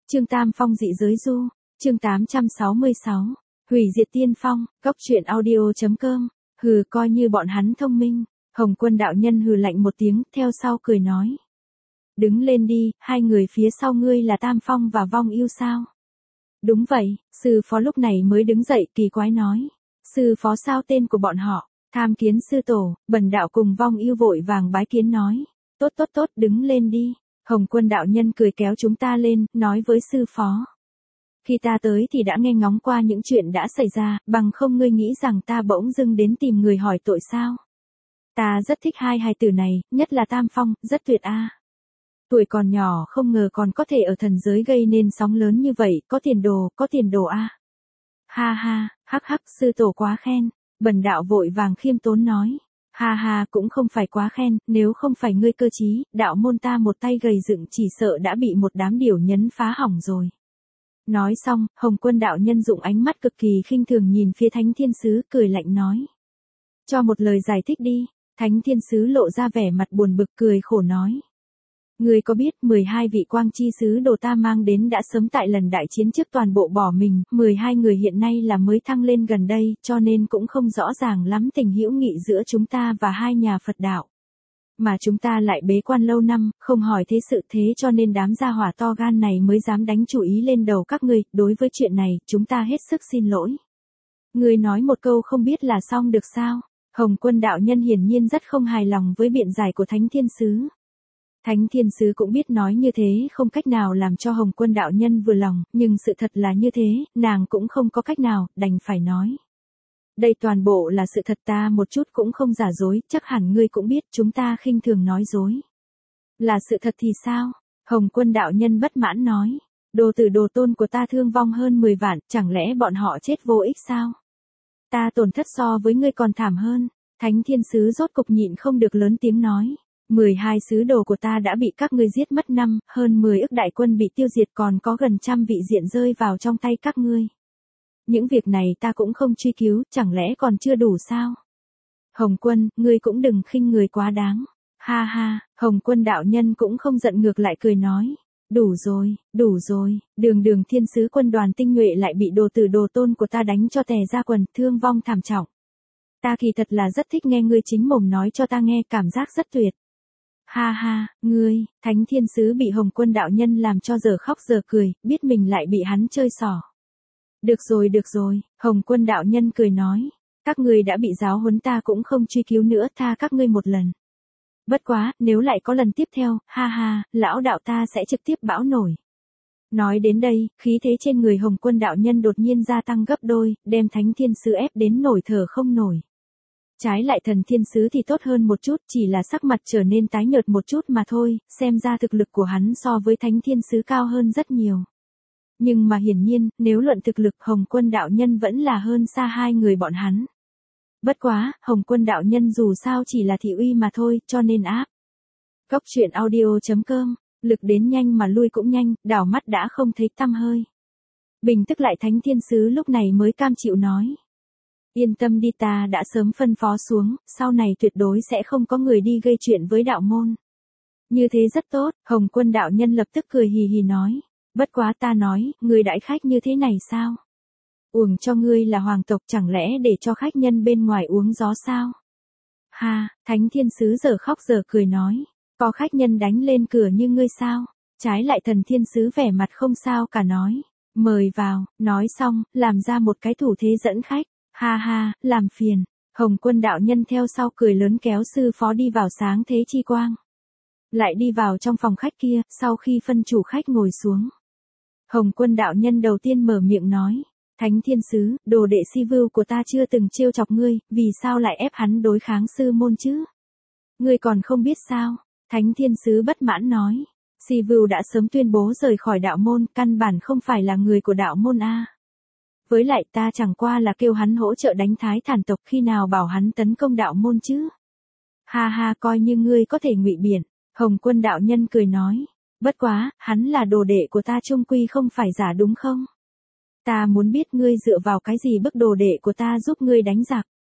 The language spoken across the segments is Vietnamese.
Chương Tam Phong dị giới du, chương 866, hủy diệt tiên phong, góc truyện audio.com, hừ coi như bọn hắn thông minh, Hồng Quân đạo nhân hừ lạnh một tiếng, theo sau cười nói. Đứng lên đi, hai người phía sau ngươi là Tam Phong và Vong Yêu sao? Đúng vậy, sư phó lúc này mới đứng dậy kỳ quái nói. Sư phó sao tên của bọn họ, tham kiến sư tổ, bần đạo cùng Vong Yêu vội vàng bái kiến nói. Tốt tốt tốt, đứng lên đi. Hồng Quân đạo nhân cười kéo chúng ta lên, nói với sư phó. Khi ta tới thì đã nghe ngóng qua những chuyện đã xảy ra, bằng không ngươi nghĩ rằng ta bỗng dưng đến tìm người hỏi tội sao? Ta rất thích hai hài tử này, nhất là Tam Phong, rất tuyệt a. Tuổi còn nhỏ không ngờ còn có thể ở thần giới gây nên sóng lớn như vậy, có tiền đồ a. Ha ha, hắc hắc, sư tổ quá khen, bần đạo vội vàng khiêm tốn nói. Ha ha, cũng không phải quá khen, nếu không phải ngươi cơ trí, đạo môn ta một tay gầy dựng chỉ sợ đã bị một đám điểu nhấn phá hỏng rồi. Nói xong, Hồng Quân đạo nhân dụng ánh mắt cực kỳ khinh thường nhìn phía Thánh Thiên Sứ, cười lạnh nói. Cho một lời giải thích đi. Thánh Thiên Sứ lộ ra vẻ mặt buồn bực cười khổ nói. Ngươi có biết 12 vị quang chi sứ đồ ta mang đến đã sớm tại lần đại chiến trước toàn bộ bỏ mình, 12 người hiện nay là mới thăng lên gần đây, cho nên cũng không rõ ràng lắm tình hữu nghị giữa chúng ta và hai nhà Phật đạo. Mà chúng ta lại bế quan lâu năm, không hỏi thế sự thế cho nên đám gia hỏa to gan này mới dám đánh chủ ý lên đầu các ngươi, đối với chuyện này, chúng ta hết sức xin lỗi. Ngươi nói một câu không biết là xong được sao? Hồng Quân đạo nhân hiển nhiên rất không hài lòng với biện giải của Thánh Thiên Sứ. Thánh Thiên Sứ cũng biết nói như thế không cách nào làm cho Hồng Quân đạo nhân vừa lòng, nhưng sự thật là như thế, nàng cũng không có cách nào, đành phải nói. Đây toàn bộ là sự thật, ta một chút cũng không giả dối, chắc hẳn ngươi cũng biết chúng ta khinh thường nói dối. Là sự thật thì sao? Hồng Quân đạo nhân bất mãn nói. Đồ tử đồ tôn của ta thương vong hơn 10 vạn, chẳng lẽ bọn họ chết vô ích sao? Ta tổn thất so với ngươi còn thảm hơn. Thánh Thiên Sứ rốt cục nhịn không được lớn tiếng nói. 12 sứ đồ của ta đã bị các ngươi giết mất hơn 10 ức đại quân bị tiêu diệt, còn có gần trăm vị diện rơi vào trong tay các ngươi. Những việc này ta cũng không truy cứu, chẳng lẽ còn chưa đủ sao? Hồng Quân, ngươi cũng đừng khinh người quá đáng. Ha ha, Hồng Quân đạo nhân cũng không giận, ngược lại cười nói. Đủ rồi, đường thiên sứ quân đoàn tinh nhuệ lại bị đồ tử đồ tôn của ta đánh cho tè ra quần, thương vong thảm trọng. Ta kỳ thật là rất thích nghe ngươi chính mồm nói cho ta nghe, cảm giác rất tuyệt. Ha ha, ngươi, Thánh Thiên Sứ bị Hồng Quân đạo nhân làm cho giờ khóc giờ cười, biết mình lại bị hắn chơi xỏ. Được rồi, Hồng Quân đạo nhân cười nói. Các ngươi đã bị giáo huấn, ta cũng không truy cứu nữa, tha các ngươi một lần. Bất quá, nếu lại có lần tiếp theo, ha ha, lão đạo ta sẽ trực tiếp bão nổi. Nói đến đây, khí thế trên người Hồng Quân đạo nhân đột nhiên gia tăng gấp đôi, đem Thánh Thiên Sứ ép đến nổi thở không nổi. Trái lại Thần Thiên Sứ thì tốt hơn một chút, chỉ là sắc mặt trở nên tái nhợt một chút mà thôi, xem ra thực lực của hắn so với Thánh Thiên Sứ cao hơn rất nhiều. Nhưng mà hiển nhiên, nếu luận thực lực, Hồng Quân đạo nhân vẫn là hơn xa hai người bọn hắn. Bất quá, Hồng Quân đạo nhân dù sao chỉ là thị uy mà thôi, cho nên áp. Góc truyện audio.com, lực đến nhanh mà lui cũng nhanh, đảo mắt đã không thấy tăm hơi. Bình tức lại Thánh Thiên Sứ lúc này mới cam chịu nói. Yên tâm đi, ta đã sớm phân phó xuống, sau này tuyệt đối sẽ không có người đi gây chuyện với đạo môn. Như thế rất tốt, Hồng Quân đạo nhân lập tức cười hì hì nói. Bất quá ta nói, ngươi đãi khách như thế này sao? Uổng cho ngươi là hoàng tộc, chẳng lẽ để cho khách nhân bên ngoài uống gió sao? Ha, Thánh Thiên Sứ giờ khóc giờ cười nói. Có khách nhân đánh lên cửa như ngươi sao? Trái lại Thần Thiên Sứ vẻ mặt không sao cả nói. Mời vào, nói xong, làm ra một cái thủ thế dẫn khách. Ha ha, làm phiền. Hồng Quân đạo nhân theo sau cười lớn kéo sư phó đi vào sáng thế chi quang. Lại đi vào trong phòng khách kia, sau khi phân chủ khách ngồi xuống. Hồng Quân đạo nhân đầu tiên mở miệng nói. Thánh Thiên Sứ, đồ đệ Si Vưu của ta chưa từng trêu chọc ngươi, vì sao lại ép hắn đối kháng sư môn chứ? Ngươi còn không biết sao? Thánh Thiên Sứ bất mãn nói. Si Vưu đã sớm tuyên bố rời khỏi đạo môn, căn bản không phải là người của đạo môn a. Với lại ta chẳng qua là kêu hắn hỗ trợ đánh Thái Thản tộc, khi nào bảo hắn tấn công đạo môn chứ? Ha ha, coi như ngươi có thể ngụy biện. Hồng Quân đạo nhân cười nói. Bất quá, hắn là đồ đệ của ta, chung quy không phải giả đúng không? Ta muốn biết ngươi dựa vào cái gì bức đồ đệ của ta giúp ngươi đánh giặc.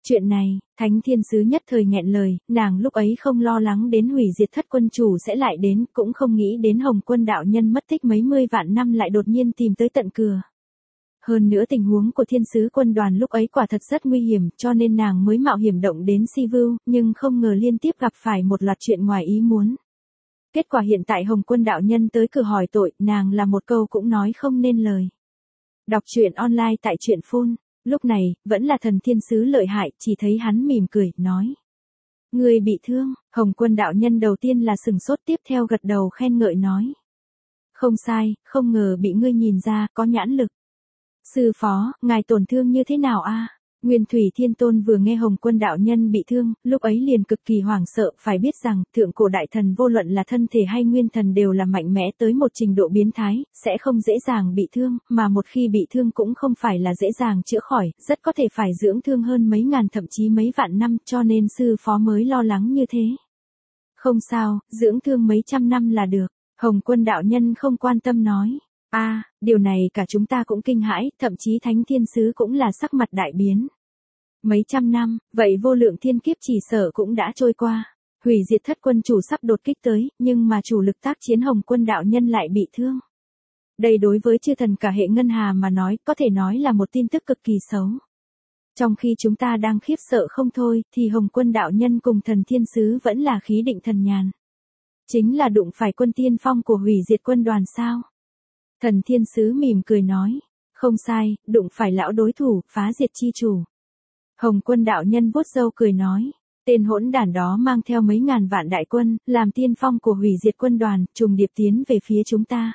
Chuyện này, Thánh Thiên Sứ nhất thời nghẹn lời, nàng lúc ấy không lo lắng đến hủy diệt thất quân chủ sẽ lại đến, cũng không nghĩ đến Hồng Quân đạo nhân mất tích mấy mươi vạn năm lại đột nhiên tìm tới tận cửa. Hơn nữa tình huống của Thiên Sứ quân đoàn lúc ấy quả thật rất nguy hiểm, cho nên nàng mới mạo hiểm động đến Sivu, nhưng không ngờ liên tiếp gặp phải một loạt chuyện ngoài ý muốn. Kết quả hiện tại Hồng Quân đạo nhân tới cửa hỏi tội, nàng là một câu cũng nói không nên lời. Đọc truyện online tại truyện phun. Lúc này, vẫn là thần thiên sứ lợi hại, chỉ thấy hắn mỉm cười, nói. Người bị thương, Hồng Quân đạo nhân đầu tiên là sừng sốt, tiếp theo gật đầu khen ngợi nói. Không sai, không ngờ bị ngươi nhìn ra, có nhãn lực. Sư phó, ngài tổn thương như thế nào a? Nguyên Thủy Thiên Tôn vừa nghe Hồng Quân đạo nhân bị thương, lúc ấy liền cực kỳ hoảng sợ, phải biết rằng, thượng cổ đại thần vô luận là thân thể hay nguyên thần đều là mạnh mẽ tới một trình độ biến thái, sẽ không dễ dàng bị thương, mà một khi bị thương cũng không phải là dễ dàng chữa khỏi, rất có thể phải dưỡng thương hơn mấy ngàn thậm chí mấy vạn năm, cho nên sư phó mới lo lắng như thế. Không sao, dưỡng thương mấy trăm năm là được, Hồng Quân đạo nhân không quan tâm nói. Điều này cả chúng ta cũng kinh hãi, thậm chí Thánh Thiên Sứ cũng là sắc mặt đại biến. Mấy trăm năm, vậy vô lượng thiên kiếp chỉ sợ cũng đã trôi qua. Hủy diệt thất quân chủ sắp đột kích tới, nhưng mà chủ lực tác chiến Hồng Quân đạo nhân lại bị thương. Đây đối với chư thần cả hệ ngân hà mà nói, có thể nói là một tin tức cực kỳ xấu. Trong khi chúng ta đang khiếp sợ không thôi, thì Hồng Quân đạo nhân cùng thần Thiên Sứ vẫn là khí định thần nhàn. Chính là đụng phải quân tiên phong của hủy diệt quân đoàn sao? Thần Thiên Sứ mỉm cười nói, không sai, đụng phải lão đối thủ, phá diệt chi chủ. Hồng Quân đạo nhân vuốt râu cười nói, tên hỗn đản đó mang theo mấy ngàn vạn đại quân, làm tiên phong của hủy diệt quân đoàn, trùng điệp tiến về phía chúng ta.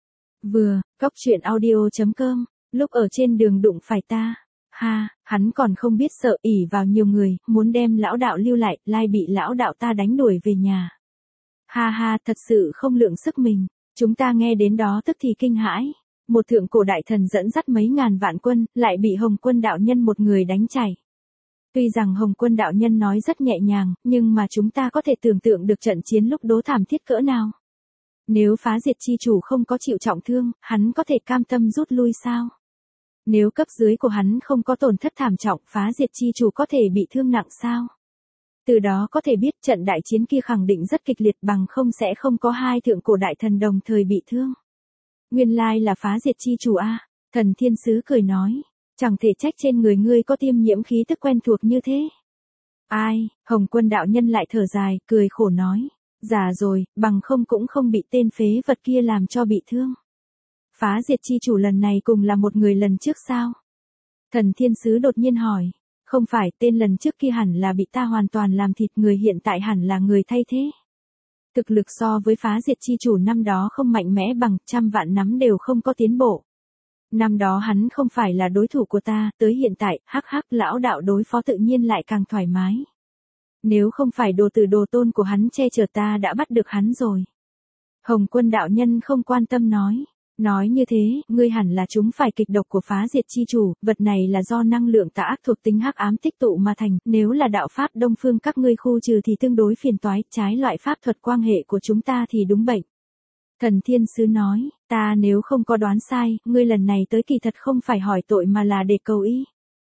Cóc truyện audio.com, lúc ở trên đường đụng phải ta. Hắn còn không biết sợ, ỷ vào nhiều người, muốn đem lão đạo lưu lại, lai bị lão đạo ta đánh đuổi về nhà. Thật sự không lượng sức mình. Chúng ta nghe đến đó tức thì kinh hãi. Một thượng cổ đại thần dẫn dắt mấy ngàn vạn quân, lại bị Hồng Quân đạo nhân một người đánh chảy. Tuy rằng Hồng Quân đạo nhân nói rất nhẹ nhàng, nhưng mà chúng ta có thể tưởng tượng được trận chiến lúc đó thảm thiết cỡ nào. Nếu phá diệt chi chủ không có chịu trọng thương, hắn có thể cam tâm rút lui sao? Nếu cấp dưới của hắn không có tổn thất thảm trọng, phá diệt chi chủ có thể bị thương nặng sao? Từ đó có thể biết trận đại chiến kia khẳng định rất kịch liệt, bằng không sẽ không có hai thượng cổ đại thần đồng thời bị thương. Nguyên lai là phá diệt chi chủ a. Thần Thiên Sứ cười nói, chẳng thể trách trên người ngươi có tiêm nhiễm khí tức quen thuộc như thế. Hồng Quân đạo nhân lại thở dài, cười khổ nói, già rồi, bằng không cũng không bị tên phế vật kia làm cho bị thương. Phá diệt chi chủ lần này cùng là một người lần trước sao? Thần Thiên Sứ đột nhiên hỏi. Không phải, tên lần trước kia hẳn là bị ta hoàn toàn làm thịt, người hiện tại hẳn là người thay thế. Thực lực so với phá diệt chi chủ năm đó không mạnh mẽ bằng, trăm vạn nắm đều không có tiến bộ. Năm đó hắn không phải là đối thủ của ta, tới hiện tại, lão đạo đối phó tự nhiên lại càng thoải mái. Nếu không phải đồ tử đồ tôn của hắn che chở ta đã bắt được hắn rồi. Hồng Quân đạo nhân không quan tâm nói. Nói như thế, ngươi hẳn là chúng phải kịch độc của phá diệt chi chủ, vật này là do năng lượng tà ác thuộc tính hắc ám tích tụ mà thành, nếu là đạo pháp đông phương các ngươi khu trừ thì tương đối phiền toái, trái loại pháp thuật quang hệ của chúng ta thì đúng bệnh. Thần Thiên Sứ nói, ta nếu không có đoán sai, ngươi lần này tới kỳ thật không phải hỏi tội mà là để cầu ý.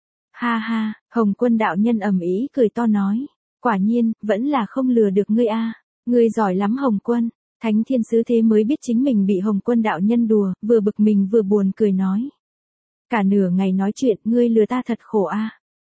Hồng Quân đạo nhân ầm ĩ cười to nói, quả nhiên, vẫn là không lừa được ngươi a. Ngươi giỏi lắm Hồng Quân. Thánh Thiên Sứ thế mới biết chính mình bị Hồng Quân đạo nhân đùa, vừa bực mình vừa buồn cười nói. Cả nửa ngày nói chuyện, ngươi lừa ta thật khổ a.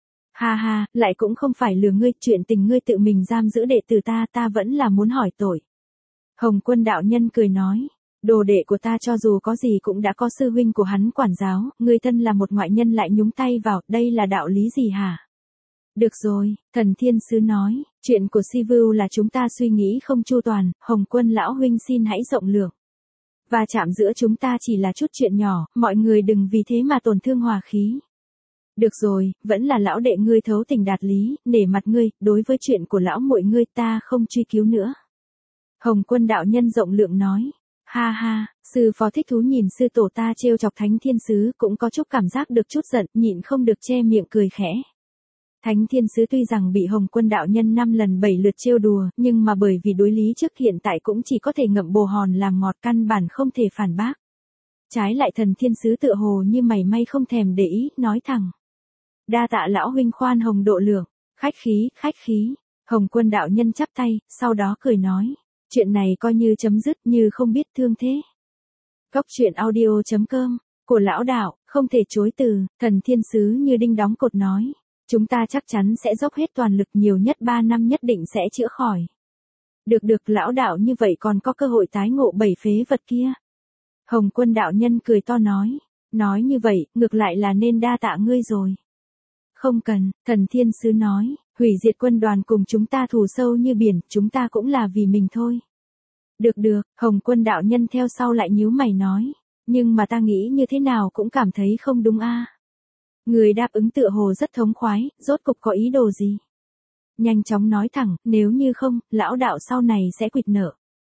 Lại cũng không phải lừa ngươi, chuyện tình ngươi tự mình giam giữ đệ tử ta vẫn là muốn hỏi tội. Hồng Quân đạo nhân cười nói, đồ đệ của ta cho dù có gì cũng đã có sư huynh của hắn quản giáo, ngươi thân là một ngoại nhân lại nhúng tay vào, đây là đạo lý gì hả? Được rồi, thần Thiên Sứ nói, chuyện của Sivu là chúng ta suy nghĩ không chu toàn, Hồng Quân lão huynh xin hãy rộng lượng. Và chạm giữa chúng ta chỉ là chút chuyện nhỏ, mọi người đừng vì thế mà tổn thương hòa khí. Được rồi, vẫn là lão đệ ngươi thấu tình đạt lý, nể mặt ngươi, đối với chuyện của lão muội ngươi ta không truy cứu nữa. Hồng Quân đạo nhân rộng lượng nói, sư phó thích thú nhìn sư tổ ta trêu chọc Thánh Thiên Sứ cũng có chút cảm giác được chút giận, nhịn không được che miệng cười khẽ. Thánh Thiên Sứ tuy rằng bị Hồng Quân đạo nhân 5 lần 7 lượt trêu đùa, nhưng mà bởi vì đối lý trước hiện tại cũng chỉ có thể ngậm bồ hòn làm ngọt, căn bản không thể phản bác. Trái lại thần Thiên Sứ tựa hồ như mảy may không thèm để ý, nói thẳng. Đa tạ lão huynh khoan hồng độ lượng, khách khí, khách khí. Hồng Quân đạo nhân chắp tay, sau đó cười nói, chuyện này coi như chấm dứt như không biết thương thế. Cốc truyện audio.com, của lão đạo, không thể chối từ, Thần Thiên Sứ như đinh đóng cột nói. Chúng ta chắc chắn sẽ dốc hết toàn lực, nhiều nhất 3 năm nhất định sẽ chữa khỏi. Được lão đạo như vậy còn có cơ hội tái ngộ 7 phế vật kia. Hồng Quân đạo nhân cười to nói như vậy, ngược lại là nên đa tạ ngươi rồi. Không cần, Thần Thiên Sứ nói, hủy diệt quân đoàn cùng chúng ta thù sâu như biển, chúng ta cũng là vì mình thôi. Được, Hồng Quân đạo nhân theo sau lại nhíu mày nói, nhưng mà ta nghĩ như thế nào cũng cảm thấy không đúng a. Người đáp ứng tựa hồ rất thống khoái, rốt cục có ý đồ gì? Nhanh chóng nói thẳng, nếu như không, lão đạo sau này sẽ quỵt nợ.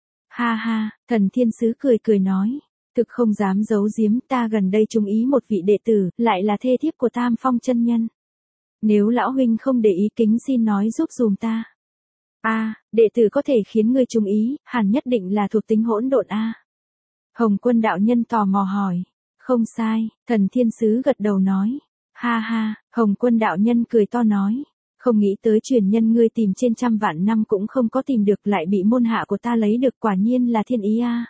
Ha, Thần Thiên Sứ cười nói, thực không dám giấu giếm, ta gần đây trung ý một vị đệ tử, lại là thê thiếp của Tam Phong chân nhân. Nếu lão huynh không để ý kính xin nói giúp dùm ta. Đệ tử có thể khiến ngươi trung ý, hẳn nhất định là thuộc tính hỗn độn a. Hồng Quân đạo nhân tò mò hỏi. Không sai, Thần Thiên Sứ gật đầu nói. Ha, Hồng Quân đạo nhân cười to nói. Không nghĩ tới truyền nhân ngươi tìm trên 100 vạn năm cũng không có tìm được, lại bị môn hạ của ta lấy được, quả nhiên là thiên ý a.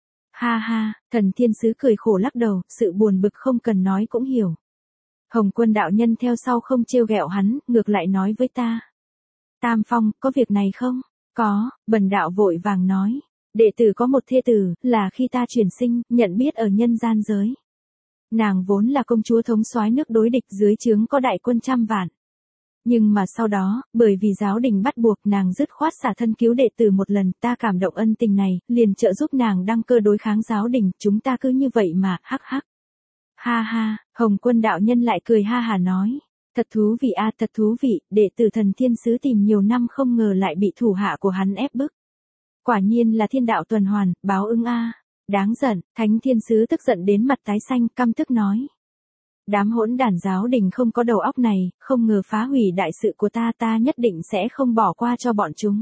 Ha, Thần Thiên Sứ cười khổ lắc đầu, sự buồn bực không cần nói cũng hiểu. Hồng Quân đạo nhân theo sau không trêu ghẹo hắn, ngược lại nói với ta. Tam Phong, có việc này không? Có, bần đạo vội vàng nói. Đệ tử có một thê tử, là khi ta chuyển sinh, nhận biết ở nhân gian giới. Nàng vốn là công chúa thống soái nước đối địch, dưới trướng có đại quân 100 vạn. Nhưng mà sau đó, bởi vì giáo đình bắt buộc, nàng dứt khoát xả thân cứu đệ tử một lần, ta cảm động ân tình này, liền trợ giúp nàng đăng cơ đối kháng giáo đình, chúng ta cứ như vậy mà, hắc. Ha, Hồng Quân đạo nhân lại cười ha hà nói. Thật thú vị a, thật thú vị, đệ tử Thần Thiên Sứ tìm nhiều năm không ngờ lại bị thủ hạ của hắn ép bức. Quả nhiên là thiên đạo tuần hoàn, báo ứng a. Đáng giận, Thánh Thiên Sứ tức giận đến mặt tái xanh, căm tức nói. Đám hỗn đản giáo đình không có đầu óc này, không ngờ phá hủy đại sự của ta nhất định sẽ không bỏ qua cho bọn chúng.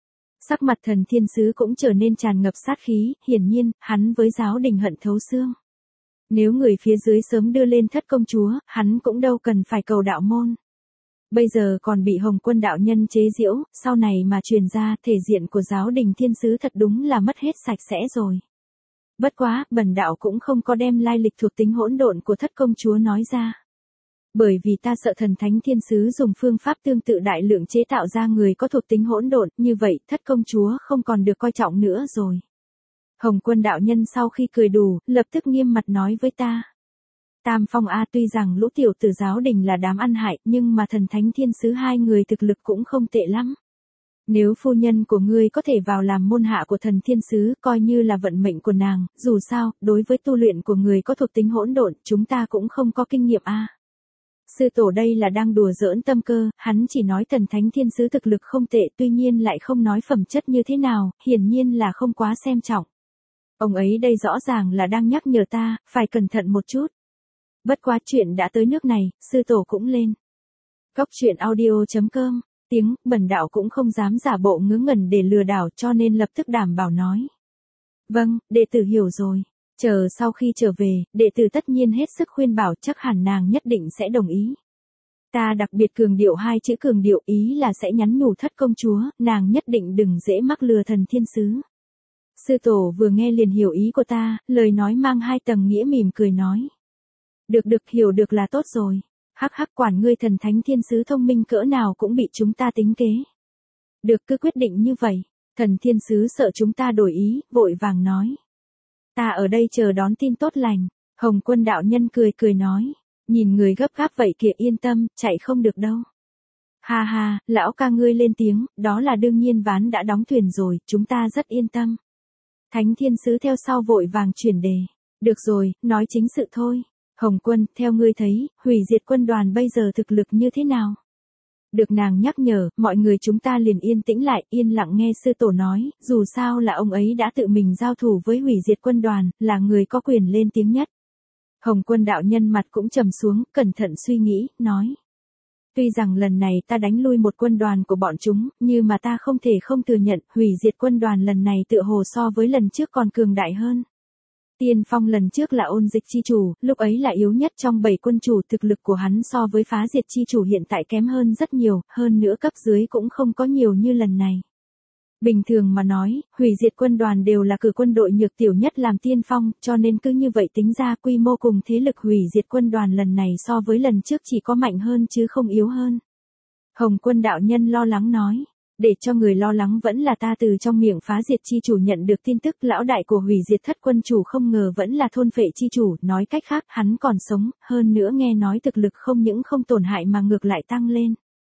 Sắc mặt Thần Thiên Sứ cũng trở nên tràn ngập sát khí, hiển nhiên, hắn với giáo đình hận thấu xương. Nếu người phía dưới sớm đưa lên Thất công chúa, hắn cũng đâu cần phải cầu đạo môn. Bây giờ còn bị Hồng Quân đạo nhân chế giễu, sau này mà truyền ra, thể diện của giáo đình Thiên Sứ thật đúng là mất hết sạch sẽ rồi. Bất quá, bần đạo cũng không có đem lai lịch thuộc tính hỗn độn của Thất công chúa nói ra. Bởi vì ta sợ Thần Thánh Thiên Sứ dùng phương pháp tương tự đại lượng chế tạo ra người có thuộc tính hỗn độn, như vậy Thất công chúa không còn được coi trọng nữa rồi. Hồng Quân đạo nhân sau khi cười đủ, lập tức nghiêm mặt nói với ta. Tam Phong a, tuy rằng lũ tiểu tử giáo đình là đám ăn hại, nhưng mà Thần Thánh Thiên Sứ hai người thực lực cũng không tệ lắm. Nếu phu nhân của ngươi có thể vào làm môn hạ của Thần Thiên Sứ, coi như là vận mệnh của nàng, dù sao, đối với tu luyện của người có thuộc tính hỗn độn, chúng ta cũng không có kinh nghiệm a. Sư tổ đây là đang đùa giỡn tâm cơ, hắn chỉ nói Thần Thánh Thiên Sứ thực lực không tệ, tuy nhiên lại không nói phẩm chất như thế nào, hiển nhiên là không quá xem trọng. Ông ấy đây rõ ràng là đang nhắc nhở ta, phải cẩn thận một chút. Bất quá chuyện đã tới nước này, sư tổ cũng lên. Cốc truyện audio.com, tiếng, bần đạo cũng không dám giả bộ ngớ ngẩn để lừa đảo, cho nên lập tức đảm bảo nói. Vâng, đệ tử hiểu rồi. Chờ sau khi trở về, đệ tử tất nhiên hết sức khuyên bảo, chắc hẳn nàng nhất định sẽ đồng ý. Ta đặc biệt cường điệu hai chữ cường điệu, ý là sẽ nhắn nhủ Thất công chúa, nàng nhất định đừng dễ mắc lừa Thần Thiên Sứ. Sư tổ vừa nghe liền hiểu ý của ta, lời nói mang hai tầng nghĩa, mỉm cười nói. Được, hiểu được là tốt rồi. Hắc, quản ngươi Thần Thánh Thiên Sứ thông minh cỡ nào cũng bị chúng ta tính kế. Được, cứ quyết định như vậy. Thần Thiên Sứ sợ chúng ta đổi ý, vội vàng nói. Ta ở đây chờ đón tin tốt lành. Hồng Quân đạo nhân cười nói. Nhìn người gấp gáp vậy kìa, yên tâm, chạy không được đâu. Ha, lão ca ngươi lên tiếng, đó là đương nhiên, ván đã đóng thuyền rồi, chúng ta rất yên tâm. Thánh Thiên Sứ theo sau vội vàng chuyển đề. Được rồi, nói chính sự thôi. Hồng Quân, theo ngươi thấy, hủy diệt quân đoàn bây giờ thực lực như thế nào? Được nàng nhắc nhở, mọi người chúng ta liền yên tĩnh lại, yên lặng nghe sư tổ nói, dù sao là ông ấy đã tự mình giao thủ với hủy diệt quân đoàn, là người có quyền lên tiếng nhất. Hồng Quân đạo nhân mặt cũng trầm xuống, cẩn thận suy nghĩ, nói. Tuy rằng lần này ta đánh lui một quân đoàn của bọn chúng, nhưng mà ta không thể không thừa nhận, hủy diệt quân đoàn lần này tựa hồ so với lần trước còn cường đại hơn. Tiên Phong lần trước là ôn dịch chi chủ, lúc ấy là yếu nhất trong 7 quân chủ, thực lực của hắn so với phá diệt chi chủ hiện tại kém hơn rất nhiều, hơn nữa cấp dưới cũng không có nhiều như lần này. Bình thường mà nói, hủy diệt quân đoàn đều là cử quân đội nhược tiểu nhất làm tiên phong, cho nên cứ như vậy tính ra quy mô cùng thế lực hủy diệt quân đoàn lần này so với lần trước chỉ có mạnh hơn chứ không yếu hơn. Hồng Quân đạo nhân lo lắng nói. Để cho người lo lắng vẫn là ta từ trong miệng phá diệt chi chủ nhận được tin tức lão đại của hủy diệt thất quân chủ không ngờ vẫn là thôn phệ chi chủ, nói cách khác hắn còn sống, hơn nữa nghe nói thực lực không những không tổn hại mà ngược lại tăng lên.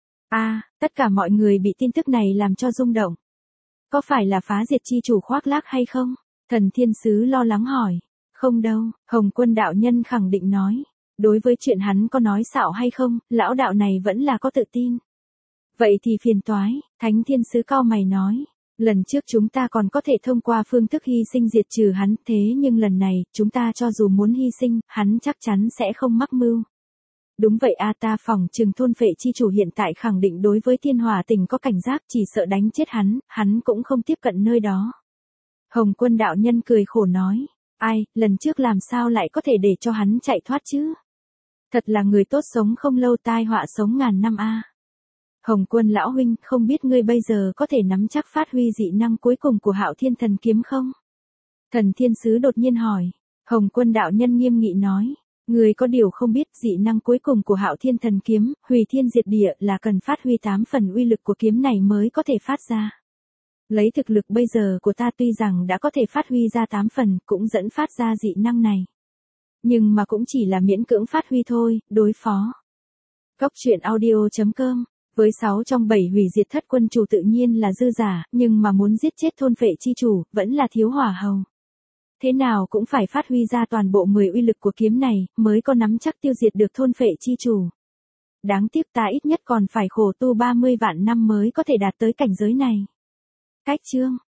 Tất cả mọi người bị tin tức này làm cho rung động. Có phải là phá diệt chi chủ khoác lác hay không? Thần Thiên Sứ lo lắng hỏi. Không đâu, Hồng Quân đạo nhân khẳng định nói. Đối với chuyện hắn có nói xạo hay không, lão đạo này vẫn là có tự tin. Vậy thì phiền toái, Thánh Thiên Sứ cau mày nói. Lần trước chúng ta còn có thể thông qua phương thức hy sinh diệt trừ hắn, thế nhưng lần này, chúng ta cho dù muốn hy sinh, hắn chắc chắn sẽ không mắc mưu. Đúng vậy ta phỏng chừng thôn phệ chi chủ hiện tại khẳng định đối với Thiên Hỏa Tỉnh có cảnh giác, chỉ sợ đánh chết hắn cũng không tiếp cận nơi đó. Hồng Quân đạo nhân cười khổ nói. Lần trước làm sao lại có thể để cho hắn chạy thoát chứ? Thật là người tốt sống không lâu tai họa sống ngàn năm Hồng Quân lão huynh, không biết ngươi bây giờ có thể nắm chắc phát huy dị năng cuối cùng của Hạo Thiên Thần Kiếm không? Thần Thiên Sứ đột nhiên hỏi. Hồng Quân đạo nhân nghiêm nghị nói. Ngươi có điều không biết dị năng cuối cùng của Hạo Thiên Thần Kiếm, hủy thiên diệt địa là cần phát huy 8 phần uy lực của kiếm này mới có thể phát ra. Lấy thực lực bây giờ của ta tuy rằng đã có thể phát huy ra 8 phần, cũng dẫn phát ra dị năng này. Nhưng mà cũng chỉ là miễn cưỡng phát huy thôi, đối phó. Cốc truyện audio.com. Với 6 trong 7 hủy diệt thất quân chủ tự nhiên là dư giả, nhưng mà muốn giết chết thôn phệ chi chủ, vẫn là thiếu hỏa hầu. Thế nào cũng phải phát huy ra toàn bộ 10 uy lực của kiếm này, mới có nắm chắc tiêu diệt được thôn phệ chi chủ. Đáng tiếc ta ít nhất còn phải khổ tu 30 vạn năm mới có thể đạt tới cảnh giới này. Cách chương